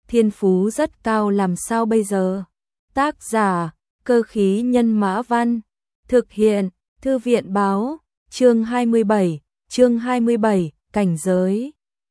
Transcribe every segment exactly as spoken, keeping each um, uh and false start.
thiên phú rất cao làm sao bây giờ? Tác giả, Cơ khí nhân mã văn, thực hiện, Thư viện báo, chương hai mươi bảy, chương hai mươi bảy, cảnh giới.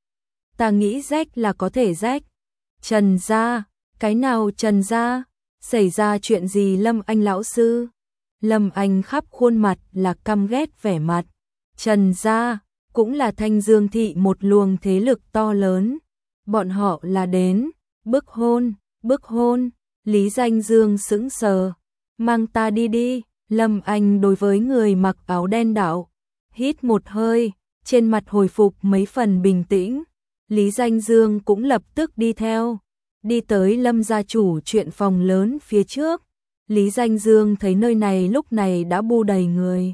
Ta nghĩ rách là có thể rách. Trần gia, cái nào Trần gia? Xảy ra chuyện gì Lâm Anh lão sư? Lâm Anh khắp khuôn mặt là căm ghét vẻ mặt. Trần gia, cũng là Thanh Dương thị một luồng thế lực to lớn. Bọn họ là đến, bức hôn, bức hôn, Lý Danh Dương sững sờ. Mang ta đi đi, Lâm Anh đối với người mặc áo đen đạo. Hít một hơi, trên mặt hồi phục mấy phần bình tĩnh. Lý Danh Dương cũng lập tức đi theo. Đi tới Lâm gia chủ chuyện phòng lớn phía trước. Lý Danh Dương thấy nơi này lúc này đã bu đầy người.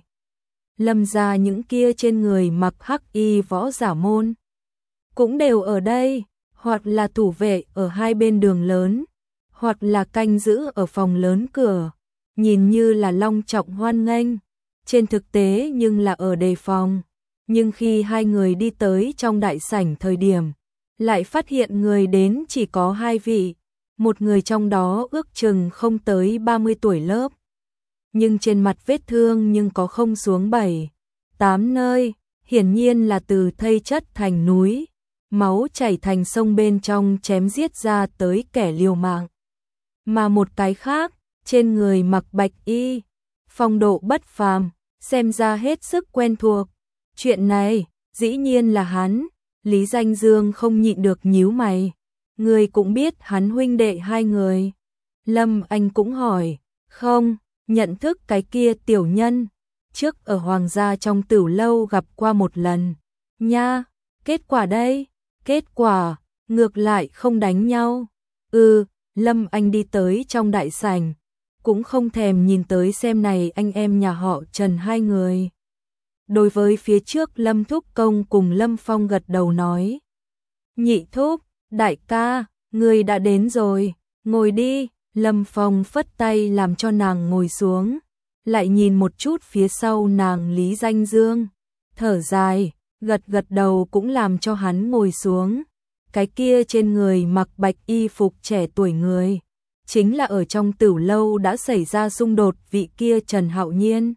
Lâm gia những kia trên người mặc hắc y võ giả môn cũng đều ở đây, hoặc là thủ vệ ở hai bên đường lớn, hoặc là canh giữ ở phòng lớn cửa, nhìn như là long trọng hoan nghênh, trên thực tế nhưng là ở đề phòng. Nhưng khi hai người đi tới trong đại sảnh thời điểm, lại phát hiện người đến chỉ có hai vị, một người trong đó ước chừng không tới ba mươi tuổi lớp. Nhưng trên mặt vết thương nhưng có không xuống bảy, tám nơi, hiển nhiên là từ thây chất thành núi, máu chảy thành sông bên trong chém giết ra tới kẻ liều mạng. Mà một cái khác, trên người mặc bạch y, phong độ bất phàm, xem ra hết sức quen thuộc. Chuyện này, dĩ nhiên là hắn. Lý Danh Dương không nhịn được nhíu mày. Người cũng biết hắn huynh đệ hai người. Lâm Anh cũng hỏi, không, nhận thức cái kia tiểu nhân, trước ở hoàng gia trong tửu lâu gặp qua một lần. Nha, kết quả đây, kết quả, ngược lại không đánh nhau. Ừ, Lâm Anh đi tới trong đại sảnh, cũng không thèm nhìn tới xem này anh em nhà họ Trần hai người. Đối với phía trước Lâm Thúc Công cùng Lâm Phong gật đầu nói. Nhị thúc, đại ca, người đã đến rồi, ngồi đi. Lâm Phong phất tay làm cho nàng ngồi xuống, lại nhìn một chút phía sau nàng Lý Danh Dương, thở dài, gật gật đầu cũng làm cho hắn ngồi xuống. Cái kia trên người mặc bạch y phục trẻ tuổi người, chính là ở trong tửu lâu đã xảy ra xung đột vị kia Trần Hạo Nhiên.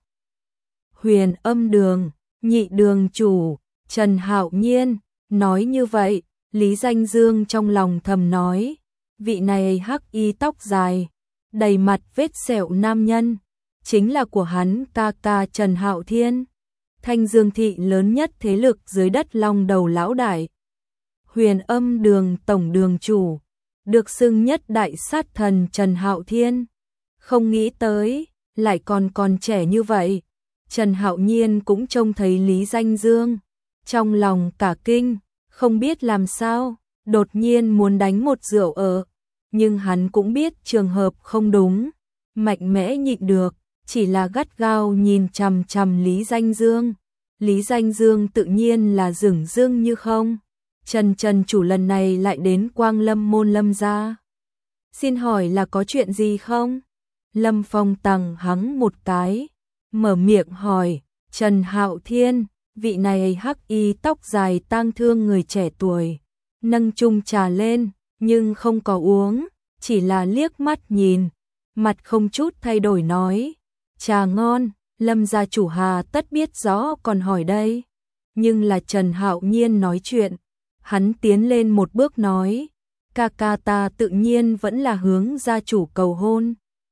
Huyền Âm Đường, nhị đường chủ, Trần Hạo Nhiên, nói như vậy, Lý Danh Dương trong lòng thầm nói, vị này hắc y tóc dài, đầy mặt vết sẹo nam nhân, chính là của hắn ca ca Trần Hạo Thiên, Thanh Dương thị lớn nhất thế lực dưới đất long đầu lão đại. Huyền Âm Đường tổng đường chủ, được xưng nhất đại sát thần Trần Hạo Thiên. Không nghĩ tới, lại còn còn trẻ như vậy. Trần Hạo Nhiên cũng trông thấy Lý Danh Dương, trong lòng cả kinh, không biết làm sao, đột nhiên muốn đánh một rượu ở, nhưng hắn cũng biết trường hợp không đúng, mạnh mẽ nhịn được, chỉ là gắt gao nhìn chằm chằm Lý Danh Dương. Lý Danh Dương tự nhiên là dửng dưng như không. Trần Trần chủ lần này lại đến Quang Lâm môn Lâm gia. Xin hỏi là có chuyện gì không? Lâm Phong tằng hắng một cái, mở miệng hỏi, Trần Hạo Thiên, vị này hắc y tóc dài tang thương người trẻ tuổi, nâng chung trà lên, nhưng không có uống, chỉ là liếc mắt nhìn, mặt không chút thay đổi nói, trà ngon, Lâm gia chủ hà tất biết rõ còn hỏi đây. Nhưng là Trần Hạo Nhiên nói chuyện, hắn tiến lên một bước nói, ca ca ta tự nhiên vẫn là hướng gia chủ cầu hôn.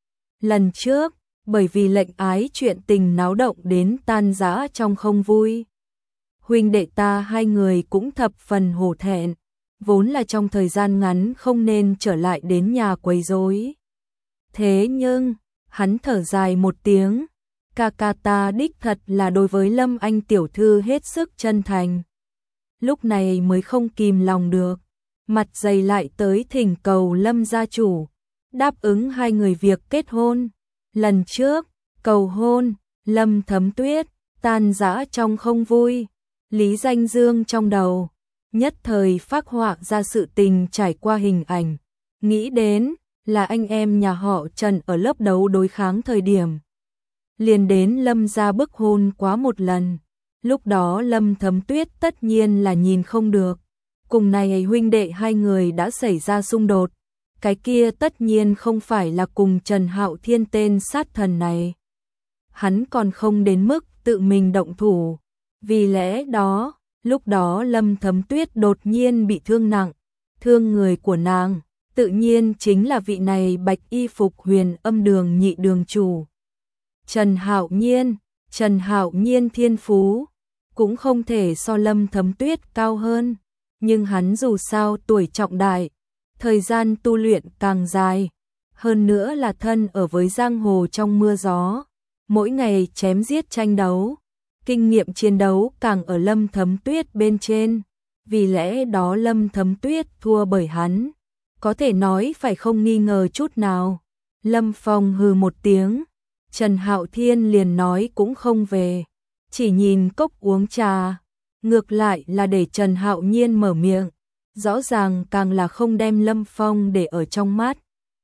Lần trước, bởi vì lệnh ái chuyện tình náo động đến tan rã trong không vui. Huynh đệ ta hai người cũng thập phần hổ thẹn, vốn là trong thời gian ngắn không nên trở lại đến nhà quấy rối. Thế nhưng, hắn thở dài một tiếng, ca ca ta đích thật là đối với Lâm Anh tiểu thư hết sức chân thành. Lúc này mới không kìm lòng được, mặt dày lại tới thỉnh cầu Lâm gia chủ, đáp ứng hai người việc kết hôn. Lần trước, cầu hôn, Lâm Thấm Tuyết, tan rã trong không vui. Lý Danh Dương trong đầu, nhất thời phác họa ra sự tình trải qua hình ảnh. Nghĩ đến, là anh em nhà họ Trần ở lớp đấu đối kháng thời điểm. Liền đến Lâm gia bức hôn quá một lần. Lúc đó Lâm Thấm Tuyết tất nhiên là nhìn không được. cùng này huynh đệ hai người đã xảy ra xung đột, cái kia tất nhiên không phải là cùng Trần Hạo Thiên tên sát thần này. Hắn còn không đến mức tự mình động thủ, vì lẽ đó, lúc đó Lâm Thấm Tuyết đột nhiên bị thương nặng, thương người của nàng, tự nhiên chính là vị này bạch y phục Huyền Âm Đường nhị đường chủ. Trần Hạo Nhiên, Trần Hạo Nhiên thiên phú, cũng không thể so Lâm Thấm Tuyết cao hơn, nhưng hắn dù sao tuổi trọng đại, thời gian tu luyện càng dài, hơn nữa là thân ở với giang hồ trong mưa gió, mỗi ngày chém giết tranh đấu, kinh nghiệm chiến đấu càng ở Lâm Thấm Tuyết bên trên, vì lẽ đó Lâm Thấm Tuyết thua bởi hắn, có thể nói phải không nghi ngờ chút nào. Lâm Phong hừ một tiếng, Trần Hạo Thiên liền nói cũng không về, chỉ nhìn cốc uống trà, ngược lại là để Trần Hạo Nhiên mở miệng, rõ ràng càng là không đem Lâm Phong để ở trong mắt.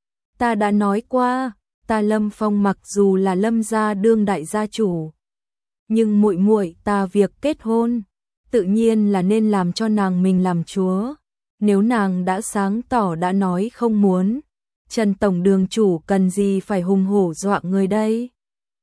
Ta đã nói qua, ta Lâm Phong mặc dù là Lâm gia đương đại gia chủ, nhưng muội muội ta việc kết hôn, tự nhiên là nên làm cho nàng mình làm chúa. Nếu nàng đã sáng tỏ đã nói không muốn, Trần tổng đường chủ cần gì phải hùng hổ dọa người đây?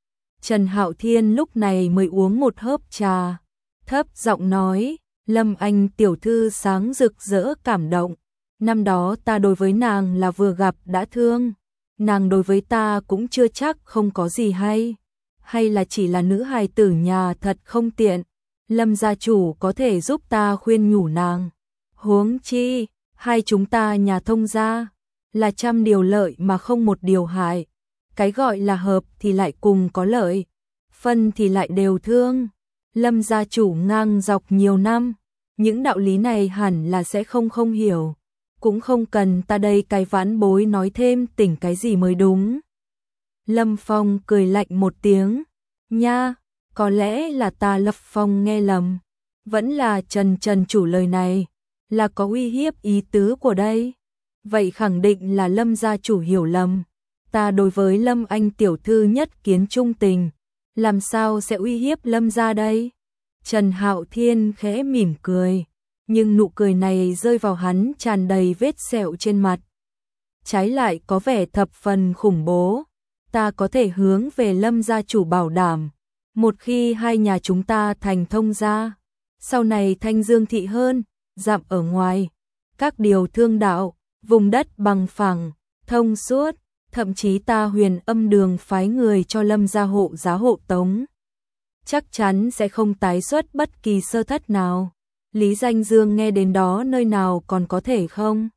Trần Hạo Thiên lúc này mới uống một hớp trà, thấp giọng nói, Lâm Anh tiểu thư sáng rực rỡ cảm động, năm đó ta đối với nàng là vừa gặp đã thương, nàng đối với ta cũng chưa chắc không có gì hay, hay là chỉ là nữ hài tử nhà thật không tiện, Lâm gia chủ có thể giúp ta khuyên nhủ nàng. Huống chi, hai chúng ta nhà thông gia, là trăm điều lợi mà không một điều hại, cái gọi là hợp thì lại cùng có lợi, phân thì lại đều thương. Lâm gia chủ ngang dọc nhiều năm, những đạo lý này hẳn là sẽ không không hiểu, cũng không cần ta đây cái vãn bối nói thêm tỉnh cái gì mới đúng. Lâm Phong cười lạnh một tiếng, nha, có lẽ là ta Lâm Phong nghe lầm, vẫn là Trần Trần chủ lời này, là có uy hiếp ý tứ của đây. Vậy khẳng định là Lâm gia chủ hiểu lầm, ta đối với Lâm Anh tiểu thư nhất kiến trung tình, làm sao sẽ uy hiếp Lâm gia đây? Trần Hạo Thiên khẽ mỉm cười, nhưng nụ cười này rơi vào hắn tràn đầy vết sẹo trên mặt. Trái lại có vẻ thập phần khủng bố, ta có thể hướng về Lâm gia chủ bảo đảm, một khi hai nhà chúng ta thành thông gia, sau này thanh dương thị hơn, dặm ở ngoài, các điều thương đạo, vùng đất bằng phẳng, thông suốt, thậm chí ta Huyền Âm Đường phái người cho Lâm gia hộ giá hộ tống, chắc chắn sẽ không tái xuất bất kỳ sơ thất nào. Lý Danh Dương nghe đến đó nơi nào còn có thể không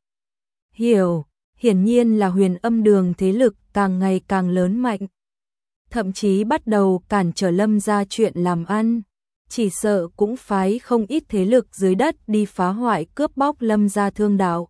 hiểu, hiển nhiên là Huyền Âm Đường thế lực càng ngày càng lớn mạnh, thậm chí bắt đầu cản trở Lâm gia chuyện làm ăn, chỉ sợ cũng phái không ít thế lực dưới đất đi phá hoại cướp bóc Lâm gia thương đạo,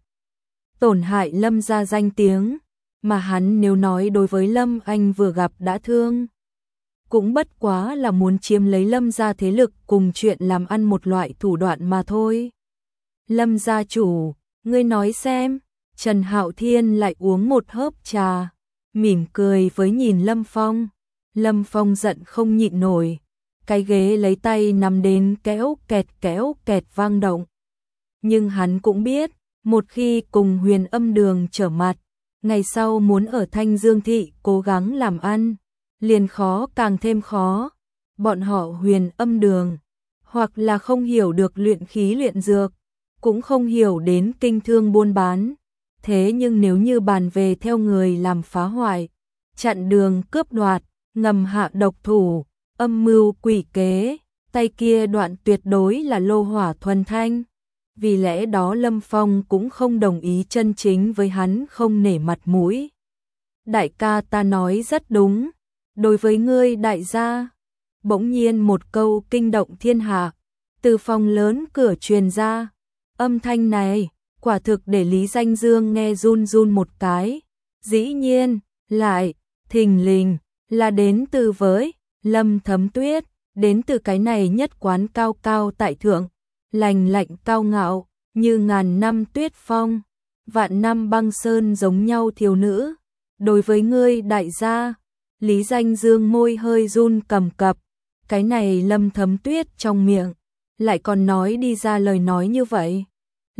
tổn hại Lâm gia danh tiếng, mà hắn nếu nói đối với Lâm Anh vừa gặp đã thương, cũng bất quá là muốn chiếm lấy Lâm gia thế lực cùng chuyện làm ăn một loại thủ đoạn mà thôi. Lâm gia chủ, ngươi nói xem. Trần Hạo Thiên lại uống một hớp trà, mỉm cười với nhìn Lâm Phong. Lâm Phong giận không nhịn nổi, cái ghế lấy tay nằm đến kéo kẹt kéo kẹt vang động. Nhưng hắn cũng biết, một khi cùng Huyền Âm Đường trở mặt, ngày sau muốn ở Thanh Dương Thị cố gắng làm ăn, liền khó càng thêm khó. Bọn họ Huyền Âm Đường, hoặc là không hiểu được luyện khí luyện dược, cũng không hiểu đến kinh thương buôn bán. Thế nhưng nếu như bàn về theo người làm phá hoại, chặn đường cướp đoạt, ngầm hạ độc thủ, âm mưu quỷ kế, tay kia đoạn tuyệt đối là lô hỏa thuần thanh. Vì lẽ đó Lâm Phong cũng không đồng ý chân chính với hắn không nể mặt mũi. Đại ca ta nói rất đúng, đối với ngươi đại gia. Bỗng nhiên một câu kinh động thiên hạ, từ phòng lớn cửa truyền ra. Âm thanh này, quả thực để Lý Danh Dương nghe run run một cái. Dĩ nhiên, lại, thình lình, là đến từ với Lâm Thấm Tuyết, đến từ cái này nhất quán cao cao tại thượng, lành lạnh cao ngạo, như ngàn năm tuyết phong, vạn năm băng sơn giống nhau thiếu nữ. Đối với ngươi đại gia, Lý Danh Dương môi hơi run cầm cập, cái này Lâm Thấm Tuyết trong miệng, lại còn nói đi ra lời nói như vậy.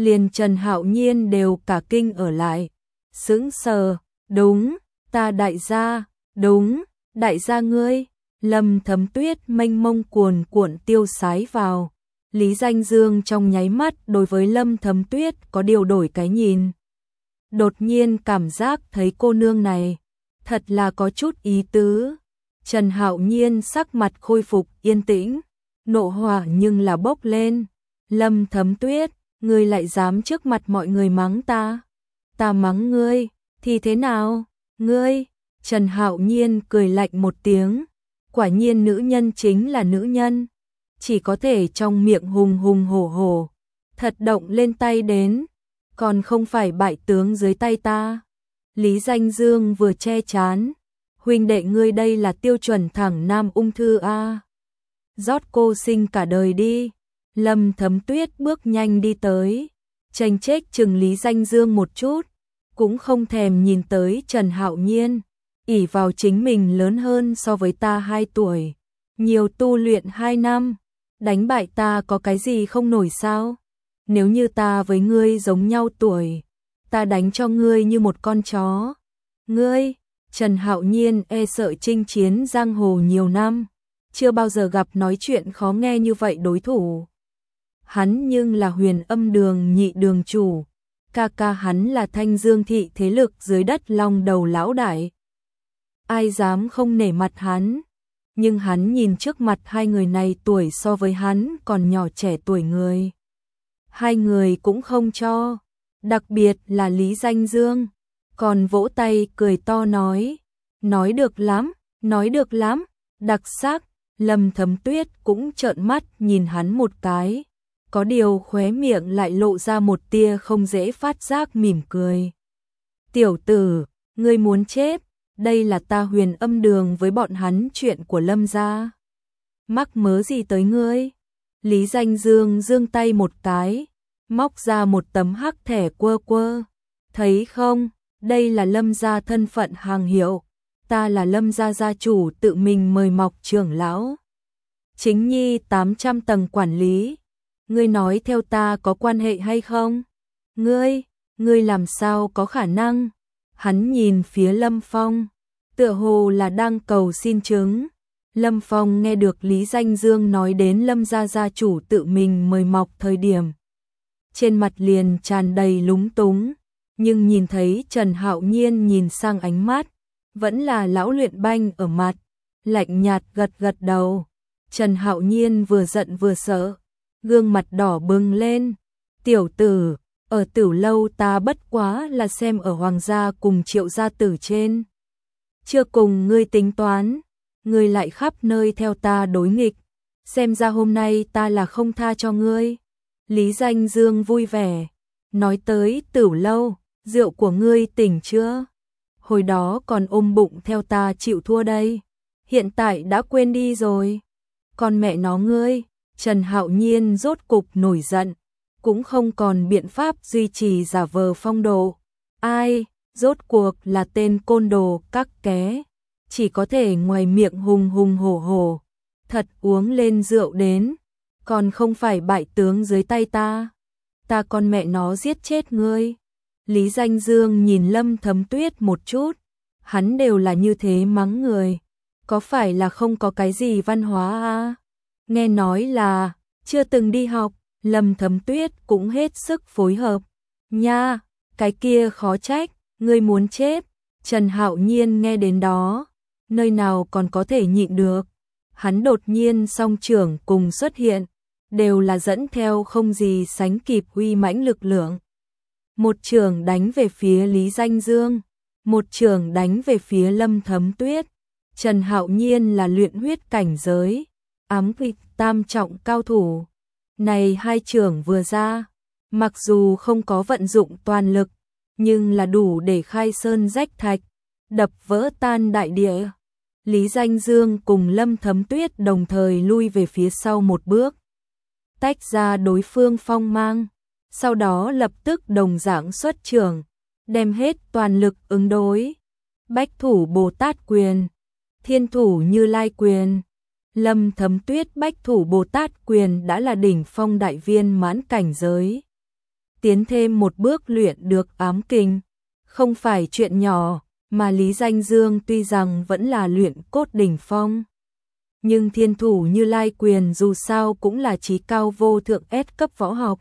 liền Trần Hạo Nhiên đều cả kinh ở lại, sững sờ, đúng, ta đại gia, đúng, đại gia ngươi. Lâm Thấm Tuyết mênh mông cuồn cuộn tiêu sái vào. Lý Danh Dương trong nháy mắt đối với Lâm Thấm Tuyết có điều đổi cái nhìn. Đột nhiên cảm giác thấy cô nương này thật là có chút ý tứ. Trần Hạo Nhiên sắc mặt khôi phục yên tĩnh, nộ hỏa nhưng là bốc lên. Lâm Thấm Tuyết, ngươi lại dám trước mặt mọi người mắng ta? Ta mắng ngươi thì thế nào? Ngươi? Trần Hạo Nhiên cười lạnh một tiếng. Quả nhiên nữ nhân chính là nữ nhân, chỉ có thể trong miệng hùng hùng hổ hổ, thật động lên tay đến, còn không phải bại tướng dưới tay ta. Lý Danh Dương vừa che chán, huynh đệ ngươi đây là tiêu chuẩn thẳng nam ung thư a. Rót cô sinh cả đời đi. Lâm Thấm Tuyết bước nhanh đi tới, chênh chếch chừng Lý Danh Dương một chút, cũng không thèm nhìn tới Trần Hạo Nhiên. Ỷ vào chính mình lớn hơn so với ta hai tuổi, nhiều tu luyện hai năm, đánh bại ta có cái gì không nổi sao? Nếu như ta với ngươi giống nhau tuổi, ta đánh cho ngươi như một con chó. Ngươi, Trần Hạo Nhiên e sợ chinh chiến giang hồ nhiều năm, chưa bao giờ gặp nói chuyện khó nghe như vậy đối thủ. Hắn nhưng là Huyền Âm Đường nhị đường chủ, ca ca hắn là Thanh Dương thị thế lực dưới đất long đầu lão đại. Ai dám không nể mặt hắn, nhưng hắn nhìn trước mặt hai người này tuổi so với hắn còn nhỏ trẻ tuổi người. Hai người cũng không cho, đặc biệt là Lý Danh Dương, còn vỗ tay cười to nói, nói được lắm, nói được lắm, đặc sắc. Lâm Thấm Tuyết cũng trợn mắt nhìn hắn một cái, có điều khóe miệng lại lộ ra một tia không dễ phát giác mỉm cười. Tiểu tử, ngươi muốn chết? Đây là ta Huyền Âm Đường với bọn hắn chuyện của Lâm gia. Mắc mớ gì tới ngươi? Lý Danh Dương giương tay một cái, móc ra một tấm hắc thẻ quơ quơ. Thấy không, đây là Lâm gia thân phận hàng hiệu. Ta là Lâm gia gia chủ tự mình mời mọc trưởng lão. Chính nhi tám trăm tầng quản lý. Ngươi nói theo ta có quan hệ hay không? Ngươi, ngươi làm sao có khả năng? Hắn nhìn phía Lâm Phong, tựa hồ là đang cầu xin chứng. Lâm Phong nghe được Lý Danh Dương nói đến Lâm gia gia chủ tự mình mời mọc thời điểm, trên mặt liền tràn đầy lúng túng, nhưng nhìn thấy Trần Hạo Nhiên nhìn sang ánh mắt, vẫn là lão luyện banh ở mặt, lạnh nhạt gật gật đầu. Trần Hạo Nhiên vừa giận vừa sợ, gương mặt đỏ bừng lên. Tiểu tử, ở Tử lâu ta bất quá là xem ở Hoàng gia cùng Triệu gia tử trên, chưa cùng ngươi tính toán, ngươi lại khắp nơi theo ta đối nghịch, xem ra hôm nay ta là không tha cho ngươi. Lý Danh Dương vui vẻ, nói tới Tử lâu, rượu của ngươi tỉnh chưa? Hồi đó còn ôm bụng theo ta chịu thua đây, hiện tại đã quên đi rồi. Con mẹ nó ngươi, Trần Hạo Nhiên rốt cục nổi giận, cũng không còn biện pháp duy trì giả vờ phong độ. Ai, rốt cuộc là tên côn đồ các ké, chỉ có thể ngoài miệng hùng hùng hổ hổ, thật uống lên rượu đến, còn không phải bại tướng dưới tay ta. Ta con mẹ nó giết chết ngươi. Lý Danh Dương nhìn Lâm Thấm Tuyết một chút, hắn đều là như thế mắng người, có phải là không có cái gì văn hóa à? Nghe nói là chưa từng đi học. Lâm Thấm Tuyết cũng hết sức phối hợp. Nha, cái kia khó trách, ngươi muốn chết. Trần Hạo Nhiên nghe đến đó, nơi nào còn có thể nhịn được. Hắn đột nhiên song trưởng cùng xuất hiện, đều là dẫn theo không gì sánh kịp uy mãnh lực lượng. Một trưởng đánh về phía Lý Danh Dương, một trưởng đánh về phía Lâm Thấm Tuyết. Trần Hạo Nhiên là luyện huyết cảnh giới, ám kịch tam trọng cao thủ. Này hai trưởng vừa ra, mặc dù không có vận dụng toàn lực, nhưng là đủ để khai sơn rách thạch, đập vỡ tan đại địa. Lý Danh Dương cùng Lâm Thấm Tuyết đồng thời lui về phía sau một bước, tách ra đối phương phong mang, sau đó lập tức đồng dạng xuất trưởng, đem hết toàn lực ứng đối. Bách thủ Bồ Tát quyền, thiên thủ Như Lai quyền. Lâm Thấm Tuyết bách thủ Bồ Tát quyền đã là đỉnh phong đại viên mãn cảnh giới. tiến thêm một bước luyện được ám kình. Không phải chuyện nhỏ, mà Lý Danh Dương tuy rằng vẫn là luyện cốt đỉnh phong. Nhưng thiên thủ Như Lai quyền dù sao cũng là chí cao vô thượng S cấp võ học.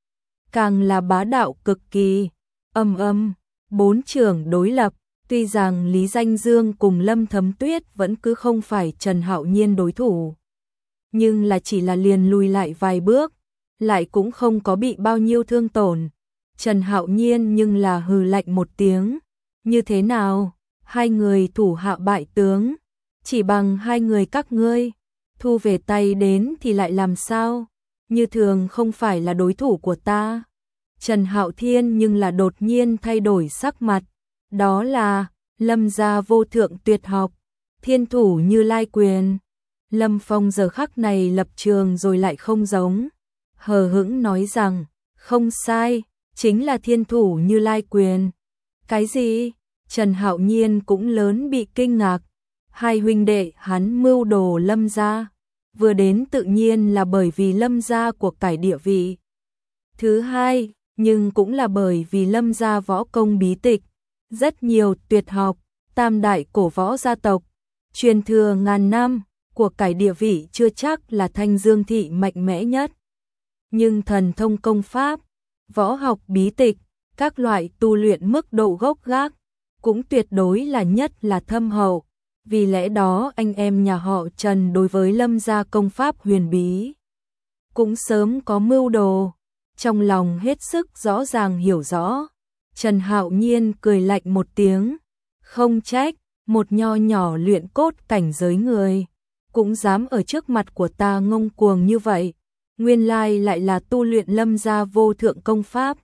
Càng là bá đạo cực kỳ, âm âm, bốn trưởng đối lập. Tuy rằng Lý Danh Dương cùng Lâm Thấm Tuyết vẫn cứ không phải Trần Hạo Nhiên đối thủ. Nhưng là chỉ là liền lùi lại vài bước, lại cũng không có bị bao nhiêu thương tổn. Trần Hạo Nhiên nhưng là hừ lạnh một tiếng. Như thế nào? Hai người thủ hạ bại tướng. Chỉ bằng hai người các ngươi. Thu về tay đến thì lại làm sao? Như thường không phải là đối thủ của ta. Trần Hạo Thiên nhưng là đột nhiên thay đổi sắc mặt. Đó là Lâm gia vô thượng tuyệt học, thiên thủ Như Lai quyền. Lâm Phong giờ khắc này lập trường rồi lại không giống. Hờ hững nói rằng, không sai, chính là thiên thủ Như Lai quyền. Cái gì? Trần Hạo Nhiên cũng lớn bị kinh ngạc. Hai huynh đệ hắn mưu đồ Lâm gia, vừa đến tự nhiên là bởi vì Lâm gia của cải địa vị. Thứ hai, nhưng cũng là bởi vì Lâm gia võ công bí tịch, rất nhiều tuyệt học, tam đại cổ võ gia tộc, truyền thừa ngàn năm, của cải địa vị chưa chắc là Thanh Dương thị mạnh mẽ nhất. Nhưng thần thông công pháp, võ học bí tịch, các loại tu luyện mức độ gốc gác, cũng tuyệt đối là nhất là thâm hậu. Vì lẽ đó anh em nhà họ Trần đối với Lâm gia công pháp huyền bí cũng sớm có mưu đồ, trong lòng hết sức rõ ràng hiểu rõ. Trần Hạo Nhiên cười lạnh một tiếng, không trách, một nho nhỏ luyện cốt cảnh giới người, cũng dám ở trước mặt của ta ngông cuồng như vậy, nguyên lai lại là tu luyện Lâm gia vô thượng công pháp.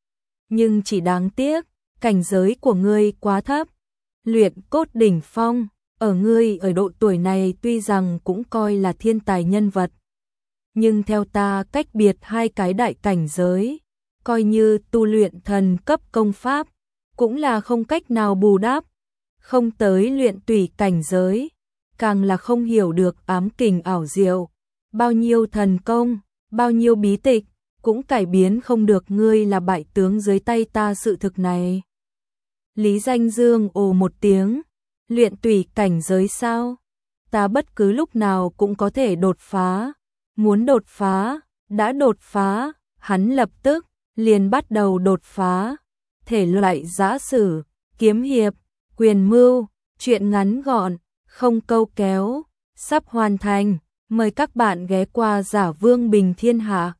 Nhưng chỉ đáng tiếc, cảnh giới của ngươi quá thấp, luyện cốt đỉnh phong, ở ngươi ở độ tuổi này tuy rằng cũng coi là thiên tài nhân vật. Nhưng theo ta cách biệt hai cái đại cảnh giới, coi như tu luyện thần cấp công pháp, cũng là không cách nào bù đắp, không tới luyện tùy cảnh giới, càng là không hiểu được ám kình ảo diệu, bao nhiêu thần công, bao nhiêu bí tịch, cũng cải biến không được ngươi là bại tướng dưới tay ta sự thực này. Lý Danh Dương ồ một tiếng, luyện tùy cảnh giới sao? Ta bất cứ lúc nào cũng có thể đột phá, muốn đột phá, đã đột phá, hắn lập tức liền bắt đầu đột phá, thể loại giã sử, kiếm hiệp, quyền mưu, chuyện ngắn gọn, không câu kéo, sắp hoàn thành, mời các bạn ghé qua Giả Vương Bình Thiên Hạ.